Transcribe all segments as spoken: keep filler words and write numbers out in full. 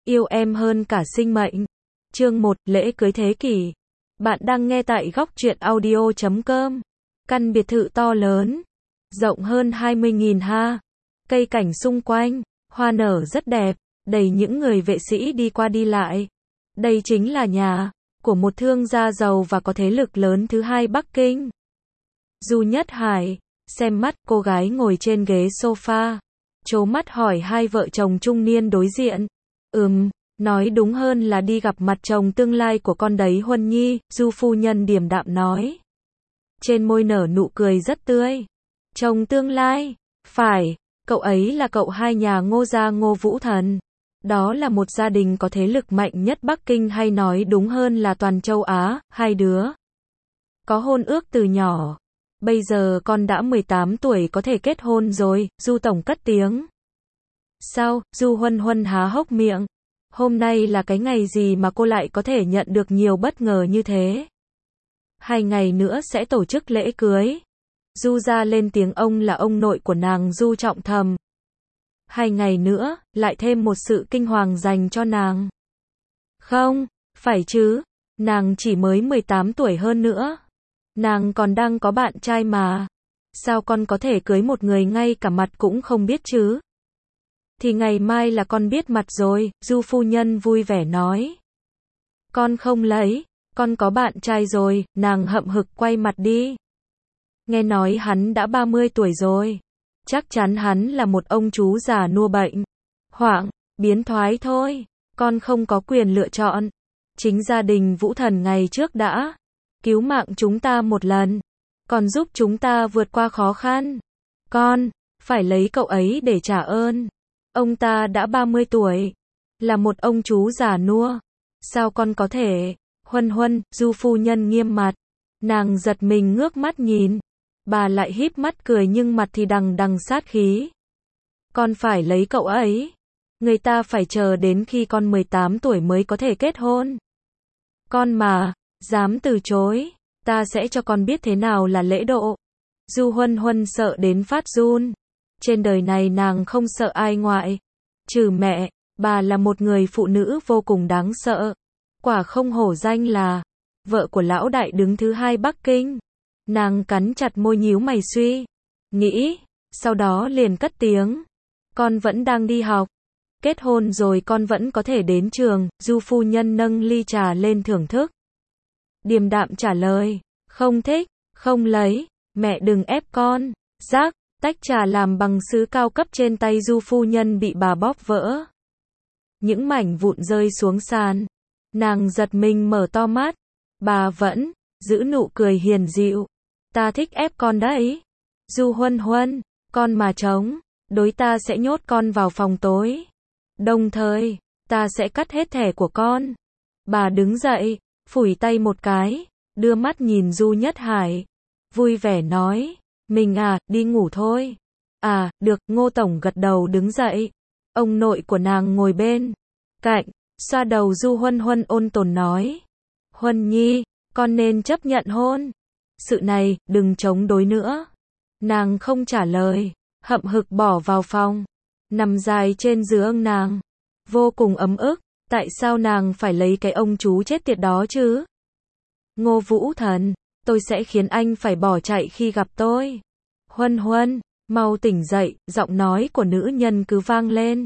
Yêu em hơn cả sinh mệnh. Chương một, lễ cưới thế kỷ. Bạn đang nghe tại góc truyện audio chấm com. Căn biệt thự to lớn, rộng hơn hai mươi nghìn ha. Cây cảnh xung quanh, hoa nở rất đẹp, đầy những người vệ sĩ đi qua đi lại. Đây chính là nhà của một thương gia giàu và có thế lực lớn thứ hai Bắc Kinh. Du Nhất Hải, xem mắt, cô gái ngồi trên ghế sofa, trố mắt hỏi hai vợ chồng trung niên đối diện. Ừm, nói đúng hơn là đi gặp mặt chồng tương lai của con đấy Huân Nhi, Du phu nhân điềm đạm nói. Trên môi nở nụ cười rất tươi. Chồng tương lai? Phải, cậu ấy là cậu hai nhà Ngô gia Ngô Vũ Thần. Đó là một gia đình có thế lực mạnh nhất Bắc Kinh, hay nói đúng hơn là toàn châu Á. Hai đứa có hôn ước từ nhỏ. Bây giờ con đã mười tám tuổi có thể kết hôn rồi, Du tổng cất tiếng. Sao? Du Huân Huân há hốc miệng. Hôm nay là cái ngày gì mà cô lại có thể nhận được nhiều bất ngờ như thế? Hai ngày nữa sẽ tổ chức lễ cưới. Du gia lên tiếng, ông là ông nội của nàng Du Trọng Thầm. Hai ngày nữa, lại thêm một sự kinh hoàng dành cho nàng. Không, phải chứ, nàng chỉ mới mười tám tuổi hơn nữa. Nàng còn đang có bạn trai mà. Sao con có thể cưới một người ngay cả mặt cũng không biết chứ? Thì ngày mai là con biết mặt rồi, Du phu nhân vui vẻ nói. Con không lấy, con có bạn trai rồi, nàng hậm hực quay mặt đi. Nghe nói hắn đã ba mươi tuổi rồi. Chắc chắn hắn là một ông chú già nua bệnh hoảng, biến thoái thôi. Con không có quyền lựa chọn. Chính gia đình Vũ Thần ngày trước đã cứu mạng chúng ta một lần, còn giúp chúng ta vượt qua khó khăn. Con phải lấy cậu ấy để trả ơn. Ông ta đã ba mươi tuổi, là một ông chú già nua. Sao con có thể? Huân Huân, Du phu nhân nghiêm mặt. Nàng giật mình ngước mắt nhìn. Bà lại híp mắt cười nhưng mặt thì đằng đằng sát khí. Con phải lấy cậu ấy. Người ta phải chờ đến khi con mười tám tuổi mới có thể kết hôn. Con mà dám từ chối, ta sẽ cho con biết thế nào là lễ độ. Du Huân Huân sợ đến phát run. Trên đời này nàng không sợ ai ngoại trừ mẹ. Bà là một người phụ nữ vô cùng đáng sợ. Quả không hổ danh là vợ của lão đại đứng thứ hai Bắc Kinh. Nàng cắn chặt môi nhíu mày suy nghĩ, sau đó liền cất tiếng. Con vẫn đang đi học. Kết hôn rồi con vẫn có thể đến trường. Du phu nhân nâng ly trà lên thưởng thức. Điềm đạm trả lời. Không thích, không lấy. Mẹ đừng ép con. Rác, tách trà làm bằng sứ cao cấp trên tay Du phu nhân bị bà bóp vỡ. Những mảnh vụn rơi xuống sàn. Nàng giật mình mở to mắt. Bà vẫn giữ nụ cười hiền dịu. Ta thích ép con đấy. Du Huân Huân, con mà chống đối ta sẽ nhốt con vào phòng tối. Đồng thời, ta sẽ cắt hết thẻ của con. Bà đứng dậy, phủi tay một cái, đưa mắt nhìn Du Nhất Hải. Vui vẻ nói, mình à, đi ngủ thôi. À, được, Ngô tổng gật đầu đứng dậy. Ông nội của nàng ngồi bên cạnh, xoa đầu Du Huân Huân ôn tồn nói. Huân Nhi, con nên chấp nhận hôn sự này, đừng chống đối nữa. Nàng không trả lời, hậm hực bỏ vào phòng, nằm dài trên giường nàng, vô cùng ấm ức. Tại sao nàng phải lấy cái ông chú chết tiệt đó chứ? Ngô Vũ Thần, tôi sẽ khiến anh phải bỏ chạy khi gặp tôi. Huân Huân, mau tỉnh dậy, giọng nói của nữ nhân cứ vang lên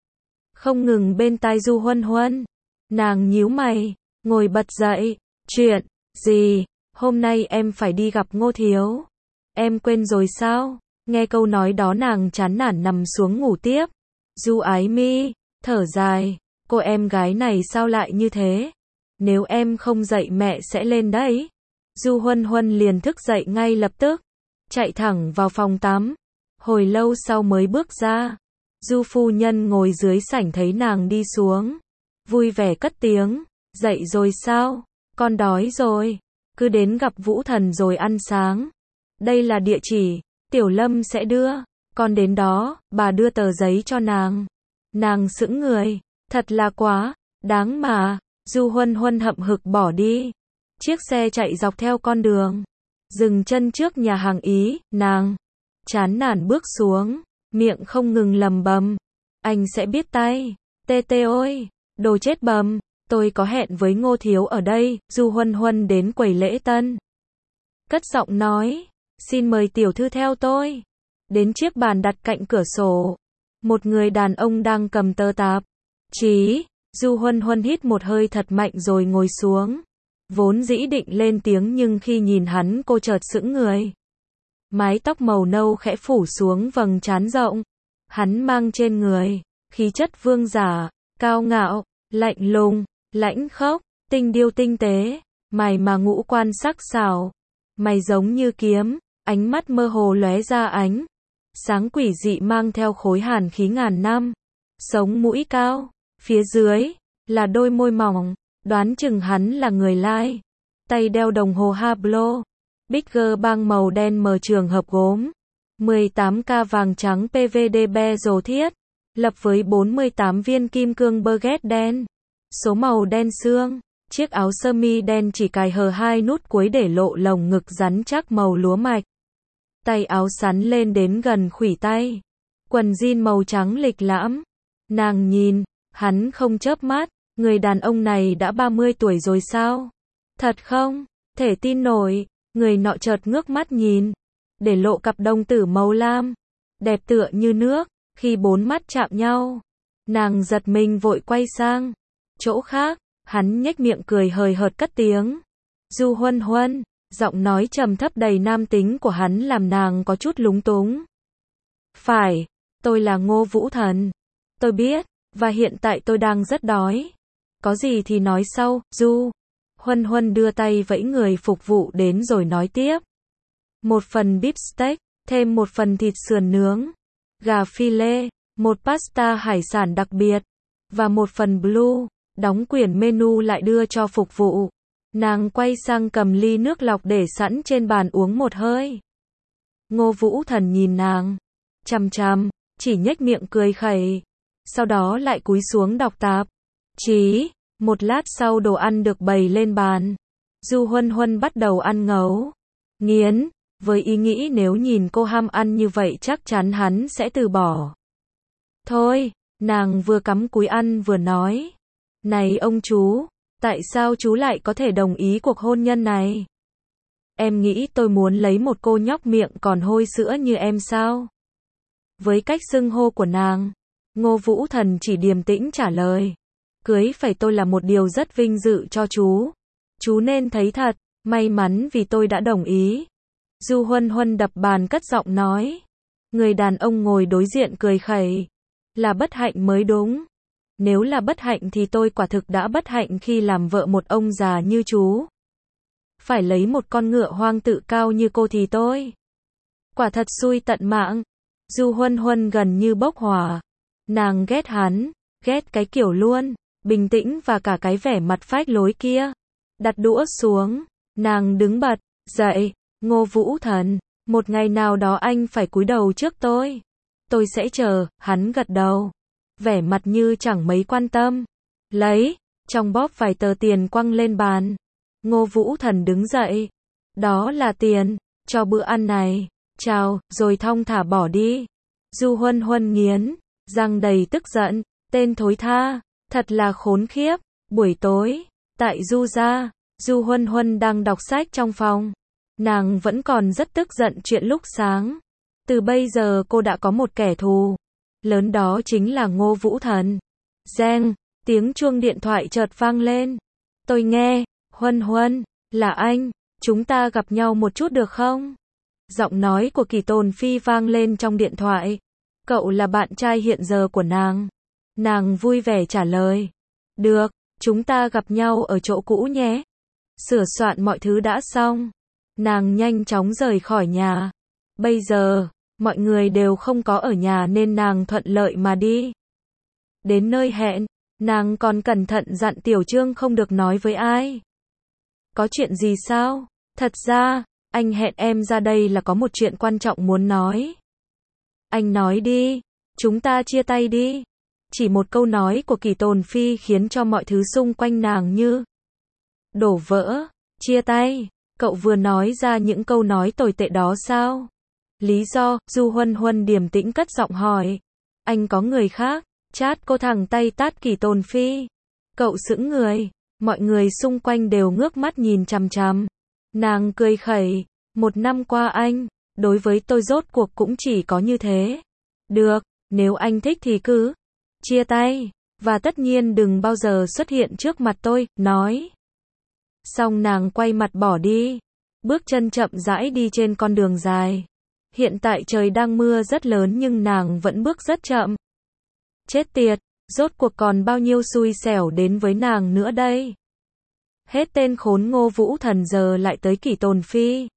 không ngừng bên tai Du Huân Huân. Nàng nhíu mày, ngồi bật dậy. Chuyện gì? Hôm nay em phải đi gặp Ngô thiếu. Em quên rồi sao? Nghe câu nói đó nàng chán nản nằm xuống ngủ tiếp. Du Ái Mi thở dài, cô em gái này sao lại như thế? Nếu em không dậy mẹ sẽ lên đấy. Du Huân Huân liền thức dậy ngay lập tức, chạy thẳng vào phòng tắm. Hồi lâu sau mới bước ra. Du phu nhân ngồi dưới sảnh thấy nàng đi xuống, vui vẻ cất tiếng. Dậy rồi sao? Con đói rồi. Cứ đến gặp Vũ Thần rồi ăn sáng. Đây là địa chỉ, Tiểu Lâm sẽ đưa. Con đến đó, bà đưa tờ giấy cho nàng. Nàng sững người. Thật là quá đáng mà. Du Huân Huân hậm hực bỏ đi. Chiếc xe chạy dọc theo con đường, dừng chân trước nhà hàng Ý. Nàng chán nản bước xuống, miệng không ngừng lầm bầm. Anh sẽ biết tay. Tê tê ôi, Đồ chết bầm, tôi có hẹn với Ngô Thiếu ở đây, Du Huân Huân đến quầy lễ tân. Cất giọng nói, xin mời tiểu thư theo tôi. Đến chiếc bàn đặt cạnh cửa sổ. Một người đàn ông đang cầm tờ tạp chí. Du Huân Huân hít một hơi thật mạnh rồi ngồi xuống. Vốn dĩ định lên tiếng nhưng khi nhìn hắn cô chợt sững người. Mái tóc màu nâu khẽ phủ xuống vầng trán rộng. Hắn mang trên người khí chất vương giả, cao ngạo, lạnh lùng, lãnh khốc, tinh điêu tinh tế, mày mà ngũ quan sắc sảo, mày giống như kiếm, ánh mắt mơ hồ lóe ra ánh sáng quỷ dị mang theo khối hàn khí ngàn năm. Sống mũi cao, phía dưới là đôi môi mỏng, đoán chừng hắn là người Lai. Tay đeo đồng hồ Hublot, Bigger băng màu đen mờ trường hợp gốm, mười tám ca vàng trắng pê vê đê bezel thiết, lập với bốn mươi tám viên kim cương baguette đen, số màu đen xương, chiếc áo sơ mi đen chỉ cài hở hai nút cuối để lộ lồng ngực rắn chắc màu lúa mạch. Tay áo sắn lên đến gần khuỷu tay, quần jean màu trắng lịch lãm. Nàng nhìn, hắn không chớp mắt, người đàn ông này đã ba mươi tuổi rồi sao? Thật không? Thể tin nổi, người nọ chợt ngước mắt nhìn, để lộ cặp đồng tử màu lam, đẹp tựa như nước, khi bốn mắt chạm nhau. Nàng giật mình vội quay sang chỗ khác, hắn nhếch miệng cười hời hợt cất tiếng. Du Huân Huân, giọng nói trầm thấp đầy nam tính của hắn làm nàng có chút lúng túng. Phải, tôi là Ngô Vũ Thần. Tôi biết, và hiện tại tôi đang rất đói. Có gì thì nói sau, Du. Huân Huân đưa tay vẫy người phục vụ đến rồi nói tiếp. Một phần beef steak, thêm một phần thịt sườn nướng, gà phi lê, một pasta hải sản đặc biệt, và một phần blue. Đóng quyển menu lại đưa cho phục vụ. Nàng quay sang cầm ly nước lọc để sẵn trên bàn uống một hơi. Ngô Vũ Thần nhìn nàng chằm chằm, chỉ nhếch miệng cười khẩy. Sau đó lại cúi xuống đọc tạp chí. Một lát sau đồ ăn được bày lên bàn. Du Huân Huân bắt đầu ăn ngấu nghiến, với ý nghĩ nếu nhìn cô ham ăn như vậy chắc chắn hắn sẽ từ bỏ. Thôi, nàng vừa cắm cúi ăn vừa nói. Này ông chú, tại sao chú lại có thể đồng ý cuộc hôn nhân này? Em nghĩ tôi muốn lấy một cô nhóc miệng còn hôi sữa như em sao? Với cách xưng hô của nàng, Ngô Vũ Thần chỉ điềm tĩnh trả lời. Cưới phải tôi là một điều rất vinh dự cho chú. Chú nên thấy thật, may mắn vì tôi đã đồng ý. Du Huân Huân đập bàn cất giọng nói. Người đàn ông ngồi đối diện cười khẩy. Là bất hạnh mới đúng. Nếu là bất hạnh thì tôi quả thực đã bất hạnh khi làm vợ một ông già như chú. Phải lấy một con ngựa hoang tự cao như cô thì tôi quả thật xui tận mạng. Du Huân Huân gần như bốc hỏa. Nàng ghét hắn, ghét cái kiểu luôn bình tĩnh và cả cái vẻ mặt phách lối kia. Đặt đũa xuống, nàng đứng bật dậy. Ngô Vũ Thần, một ngày nào đó anh phải cúi đầu trước tôi. Tôi sẽ chờ. Hắn gật đầu, vẻ mặt như chẳng mấy quan tâm. Lấy trong bóp vài tờ tiền quăng lên bàn. Ngô Vũ Thần đứng dậy. Đó là tiền cho bữa ăn này. Chào, rồi thong thả bỏ đi. Du Huân Huân nghiến răng đầy tức giận. Tên thối tha, thật là khốn khiếp. Buổi tối, tại Du gia, Du Huân Huân đang đọc sách trong phòng. Nàng vẫn còn rất tức giận chuyện lúc sáng. Từ bây giờ cô đã có một kẻ thù lớn, đó chính là Ngô Vũ Thần. Reng, tiếng chuông điện thoại chợt vang lên. Tôi nghe. Huân Huân, là anh, chúng ta gặp nhau một chút được không? Giọng nói của Kỳ Tồn Phi vang lên trong điện thoại. Cậu là bạn trai hiện giờ của nàng. Nàng vui vẻ trả lời. Được, chúng ta gặp nhau ở chỗ cũ nhé. Sửa soạn mọi thứ đã xong. Nàng nhanh chóng rời khỏi nhà. Bây giờ, mọi người đều không có ở nhà nên nàng thuận lợi mà đi. Đến nơi hẹn, nàng còn cẩn thận dặn Tiểu Trương không được nói với ai. Có chuyện gì sao? Thật ra, anh hẹn em ra đây là có một chuyện quan trọng muốn nói. Anh nói đi, chúng ta chia tay đi. Chỉ một câu nói của Kỳ Tồn Phi khiến cho mọi thứ xung quanh nàng như đổ vỡ. Chia tay? Cậu vừa nói ra những câu nói tồi tệ đó sao? Lý do? Du Huân Huân điềm tĩnh cất giọng hỏi. Anh có người khác? Chát cô thẳng tay tát Kỳ Tồn Phi. Cậu sững người, mọi người xung quanh đều ngước mắt nhìn chằm chằm. Nàng cười khẩy, một năm qua anh, đối với tôi rốt cuộc cũng chỉ có như thế. Được, nếu anh thích thì cứ chia tay, và tất nhiên đừng bao giờ xuất hiện trước mặt tôi, nói. Xong nàng quay mặt bỏ đi, bước chân chậm rãi đi trên con đường dài. Hiện tại trời đang mưa rất lớn nhưng nàng vẫn bước rất chậm. Chết tiệt, rốt cuộc còn bao nhiêu xui xẻo đến với nàng nữa đây. Hết tên khốn Ngô Vũ Thần giờ lại tới Kỷ Tồn Phi.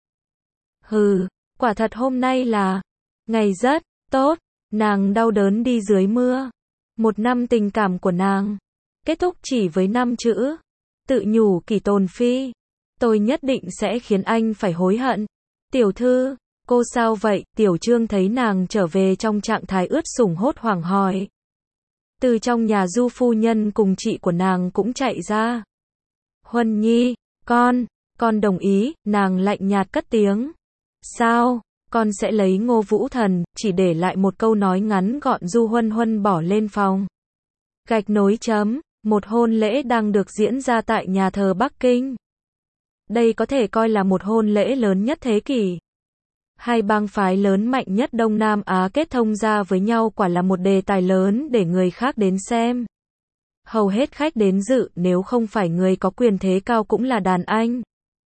Hừ, quả thật hôm nay là ngày rất tốt, nàng đau đớn đi dưới mưa. Một năm tình cảm của nàng kết thúc chỉ với năm chữ. Tự nhủ Kỷ Tồn Phi, tôi nhất định sẽ khiến anh phải hối hận. Tiểu thư, cô sao vậy? Tiểu Trương thấy nàng trở về trong trạng thái ướt sũng hốt hoảng hỏi. Từ trong nhà Du phu nhân cùng chị của nàng cũng chạy ra. Huân Nhi, con, con đồng ý, nàng lạnh nhạt cất tiếng. Sao, con sẽ lấy Ngô Vũ Thần, chỉ để lại một câu nói ngắn gọn. Du Huân Huân bỏ lên phòng. Gạch nối chấm, một hôn lễ đang được diễn ra tại nhà thờ Bắc Kinh. Đây có thể coi là một hôn lễ lớn nhất thế kỷ. Hai bang phái lớn mạnh nhất Đông Nam Á kết thông ra với nhau quả là một đề tài lớn để người khác đến xem. Hầu hết khách đến dự nếu không phải người có quyền thế cao cũng là đàn anh.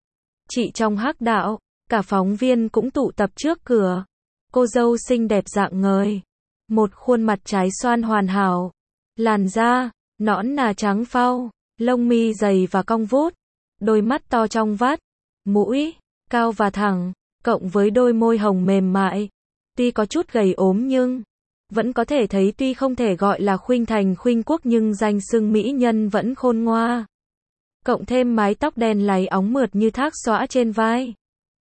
Chị trong hắc đạo, cả phóng viên cũng tụ tập trước cửa. Cô dâu xinh đẹp dạng ngời. Một khuôn mặt trái xoan hoàn hảo. Làn da, nõn nà trắng phau, lông mi dày và cong vút. Đôi mắt to trong vắt, mũi, cao và thẳng, cộng với đôi môi hồng mềm mại. Tuy có chút gầy ốm nhưng vẫn có thể thấy tuy không thể gọi là khuynh thành khuynh quốc nhưng danh xưng mỹ nhân vẫn khôn ngoa. Cộng thêm mái tóc đen láy óng mượt như thác xõa trên vai.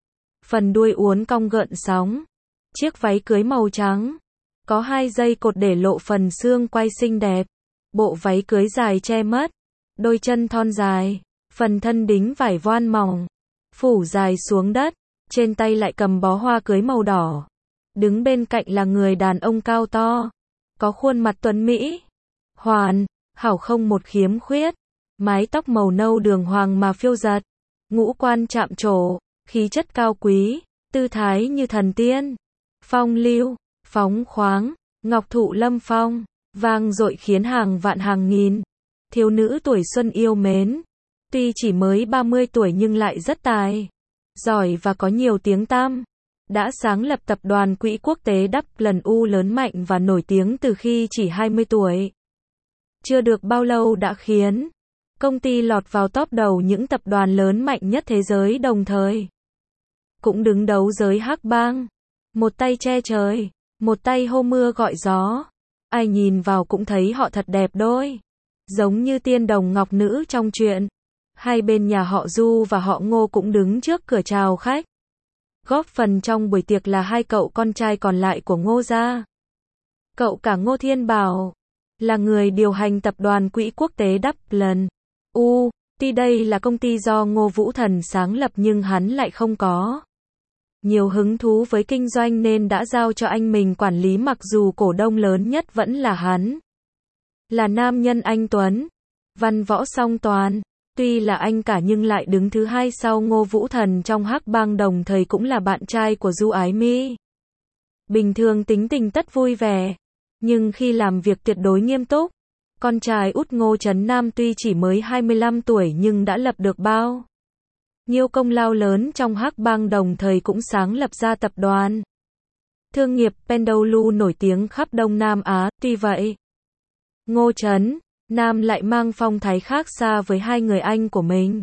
Phần đuôi uốn cong gợn sóng. Chiếc váy cưới màu trắng. Có hai dây cột để lộ phần xương quai xinh đẹp. Bộ váy cưới dài che mất. Đôi chân thon dài. Phần thân đính vải voan mỏng. Phủ dài xuống đất. Trên tay lại cầm bó hoa cưới màu đỏ. Đứng bên cạnh là người đàn ông cao to. Có khuôn mặt tuấn mỹ. Hoàn, hảo không một khiếm khuyết. Mái tóc màu nâu đường hoàng mà phiêu giật. Ngũ quan chạm trổ. Khí chất cao quý. Tư thái như thần tiên. Phong lưu, phóng khoáng. Ngọc thụ lâm phong. Vang dội khiến hàng vạn hàng nghìn thiếu nữ tuổi xuân yêu mến. Tuy chỉ mới ba mươi tuổi nhưng lại rất tài giỏi và có nhiều tiếng tăm. Đã sáng lập tập đoàn quỹ quốc tế đắp lần U lớn mạnh và nổi tiếng từ khi chỉ hai mươi tuổi. Chưa được bao lâu đã khiến công ty lọt vào top đầu những tập đoàn lớn mạnh nhất thế giới đồng thời. Cũng đứng đấu giới hắc bang. Một tay che trời, một tay hô mưa gọi gió. Ai nhìn vào cũng thấy họ thật đẹp đôi. Giống như tiên đồng ngọc nữ trong truyện. Hai bên nhà họ Du và họ Ngô cũng đứng trước cửa chào khách. Góp phần trong buổi tiệc là hai cậu con trai còn lại của Ngô gia. Cậu cả Ngô Thiên Bảo là người điều hành tập đoàn quỹ quốc tế đắp lần U. Tuy đây là công ty do Ngô Vũ Thần sáng lập nhưng hắn lại không có nhiều hứng thú với kinh doanh nên đã giao cho anh mình quản lý, mặc dù cổ đông lớn nhất vẫn là hắn. Là nam nhân anh tuấn, văn võ song toàn. Tuy là anh cả nhưng lại đứng thứ hai sau Ngô Vũ Thần trong hắc bang, đồng thời cũng là bạn trai của Du Ái Mi. Bình thường tính tình tất vui vẻ, nhưng khi làm việc tuyệt đối nghiêm túc. Con trai út Ngô Trấn Nam tuy chỉ mới hai mươi lăm tuổi nhưng đã lập được bao nhiêu công lao lớn trong hắc bang, đồng thời cũng sáng lập ra tập đoàn thương nghiệp Pendolu nổi tiếng khắp Đông Nam Á. Tuy vậy, Ngô Trấn Nam lại mang phong thái khác xa với hai người anh của mình.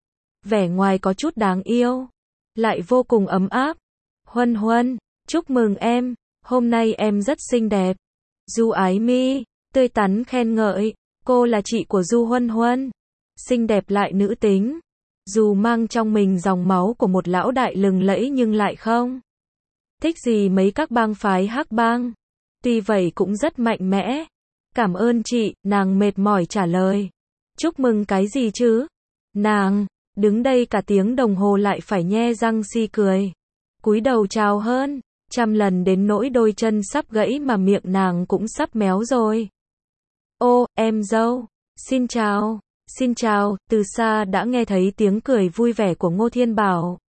Vẻ ngoài có chút đáng yêu, lại vô cùng ấm áp. Huân Huân, chúc mừng em, hôm nay em rất xinh đẹp. Du Ái Mi tươi tắn khen ngợi, cô là chị của Du Huân Huân, xinh đẹp lại nữ tính. Dù mang trong mình dòng máu của một lão đại lừng lẫy nhưng lại không thích gì mấy các bang phái hắc bang. Tuy vậy cũng rất mạnh mẽ. Cảm ơn chị, nàng mệt mỏi trả lời. Chúc mừng cái gì chứ? Nàng đứng đây cả tiếng đồng hồ lại phải nhe răng si cười. Cúi đầu chào hơn trăm lần đến nỗi đôi chân sắp gãy mà miệng nàng cũng sắp méo rồi. Ô, em dâu. Xin chào, xin chào, từ xa đã nghe thấy tiếng cười vui vẻ của Ngô Thiên Bảo.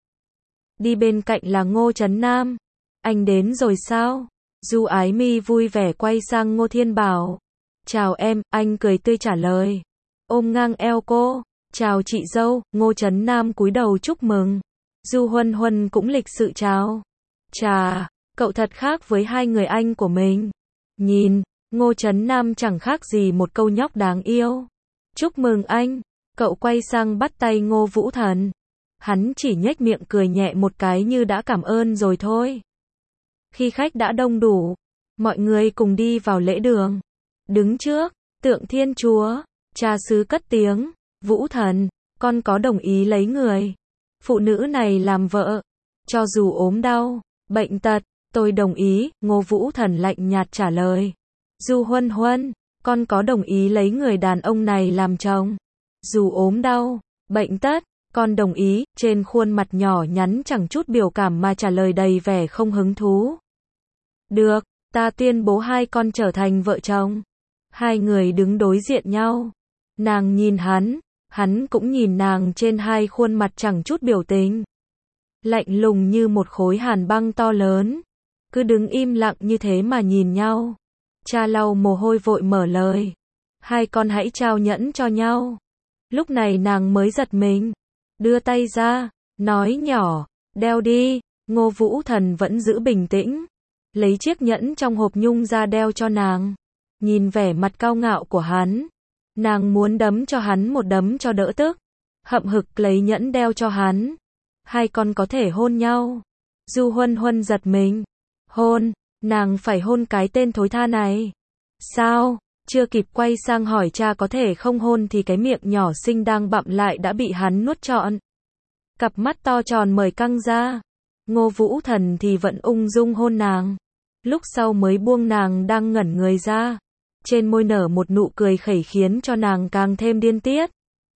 Đi bên cạnh là Ngô Trấn Nam. Anh đến rồi sao? Du Ái Mi vui vẻ quay sang Ngô Thiên Bảo. Chào em, anh cười tươi trả lời. Ôm ngang eo cô. Chào chị dâu, Ngô Trấn Nam cúi đầu chúc mừng. Du Huân Huân cũng lịch sự chào. Chà, cậu thật khác với hai người anh của mình. Nhìn, Ngô Trấn Nam chẳng khác gì một câu nhóc đáng yêu. Chúc mừng anh. Cậu quay sang bắt tay Ngô Vũ Thần. Hắn chỉ nhếch miệng cười nhẹ một cái như đã cảm ơn rồi thôi. Khi khách đã đông đủ, mọi người cùng đi vào lễ đường. Đứng trước tượng Thiên Chúa, cha xứ cất tiếng. Vũ Thần, con có đồng ý lấy người phụ nữ này làm vợ, cho dù ốm đau, bệnh tật, tôi đồng ý, Ngô Vũ Thần lạnh nhạt trả lời. Du Huân Huân, con có đồng ý lấy người đàn ông này làm chồng, dù ốm đau, bệnh tật, con đồng ý, trên khuôn mặt nhỏ nhắn chẳng chút biểu cảm mà trả lời đầy vẻ không hứng thú. Được, ta tuyên bố hai con trở thành vợ chồng. Hai người đứng đối diện nhau. Nàng nhìn hắn, hắn cũng nhìn nàng, trên hai khuôn mặt chẳng chút biểu tình. Lạnh lùng như một khối hàn băng to lớn. Cứ đứng im lặng như thế mà nhìn nhau. Cha lau mồ hôi vội mở lời. Hai con hãy trao nhẫn cho nhau. Lúc này nàng mới giật mình. Đưa tay ra, nói nhỏ, đeo đi. Ngô Vũ Thần vẫn giữ bình tĩnh. Lấy chiếc nhẫn trong hộp nhung ra đeo cho nàng. Nhìn vẻ mặt cao ngạo của hắn. Nàng muốn đấm cho hắn một đấm cho đỡ tức. Hậm hực lấy nhẫn đeo cho hắn. Hai con có thể hôn nhau. Du Huân Huân giật mình. Hôn, nàng phải hôn cái tên thối tha này. Sao? Chưa kịp quay sang hỏi cha có thể không hôn thì cái miệng nhỏ xinh đang bặm lại đã bị hắn nuốt trọn. Cặp mắt to tròn mở căng ra. Ngô Vũ Thần thì vẫn ung dung hôn nàng. Lúc sau mới buông nàng đang ngẩn người ra. Trên môi nở một nụ cười khẩy khiến cho nàng càng thêm điên tiết.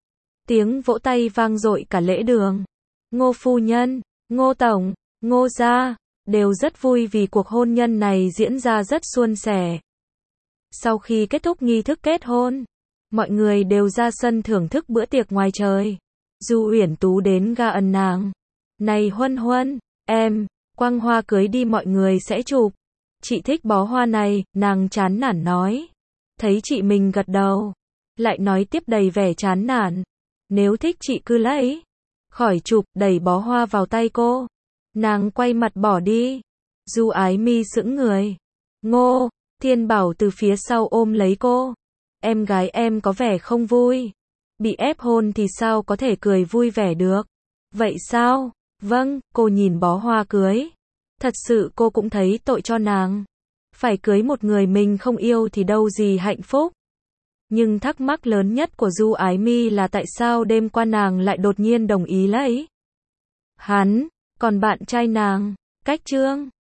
Tiếng vỗ tay vang dội cả lễ đường. Ngô phu nhân, Ngô tổng, Ngô gia đều rất vui vì cuộc hôn nhân này diễn ra rất suôn sẻ. Sau khi kết thúc nghi thức kết hôn, mọi người đều ra sân thưởng thức bữa tiệc ngoài trời. Du Uyển Tú đến ga ân nàng. Này Huân Huân, em, quăng hoa cưới đi, mọi người sẽ chụp. Chị thích bó hoa này, nàng chán nản nói. Thấy chị mình gật đầu, lại nói tiếp đầy vẻ chán nản. Nếu thích chị cứ lấy. Khỏi chụp, đẩy bó hoa vào tay cô. Nàng quay mặt bỏ đi. Du Ái Mi sững người. Ngô Thiên Bảo từ phía sau ôm lấy cô. Em gái em có vẻ không vui. Bị ép hôn thì sao có thể cười vui vẻ được. Vậy sao? Vâng, cô nhìn bó hoa cưới. Thật sự cô cũng thấy tội cho nàng. Phải cưới một người mình không yêu thì đâu gì hạnh phúc. Nhưng thắc mắc lớn nhất của Du Ái Mi là tại sao đêm qua nàng lại đột nhiên đồng ý lấy hắn, còn bạn trai nàng, Cách Trương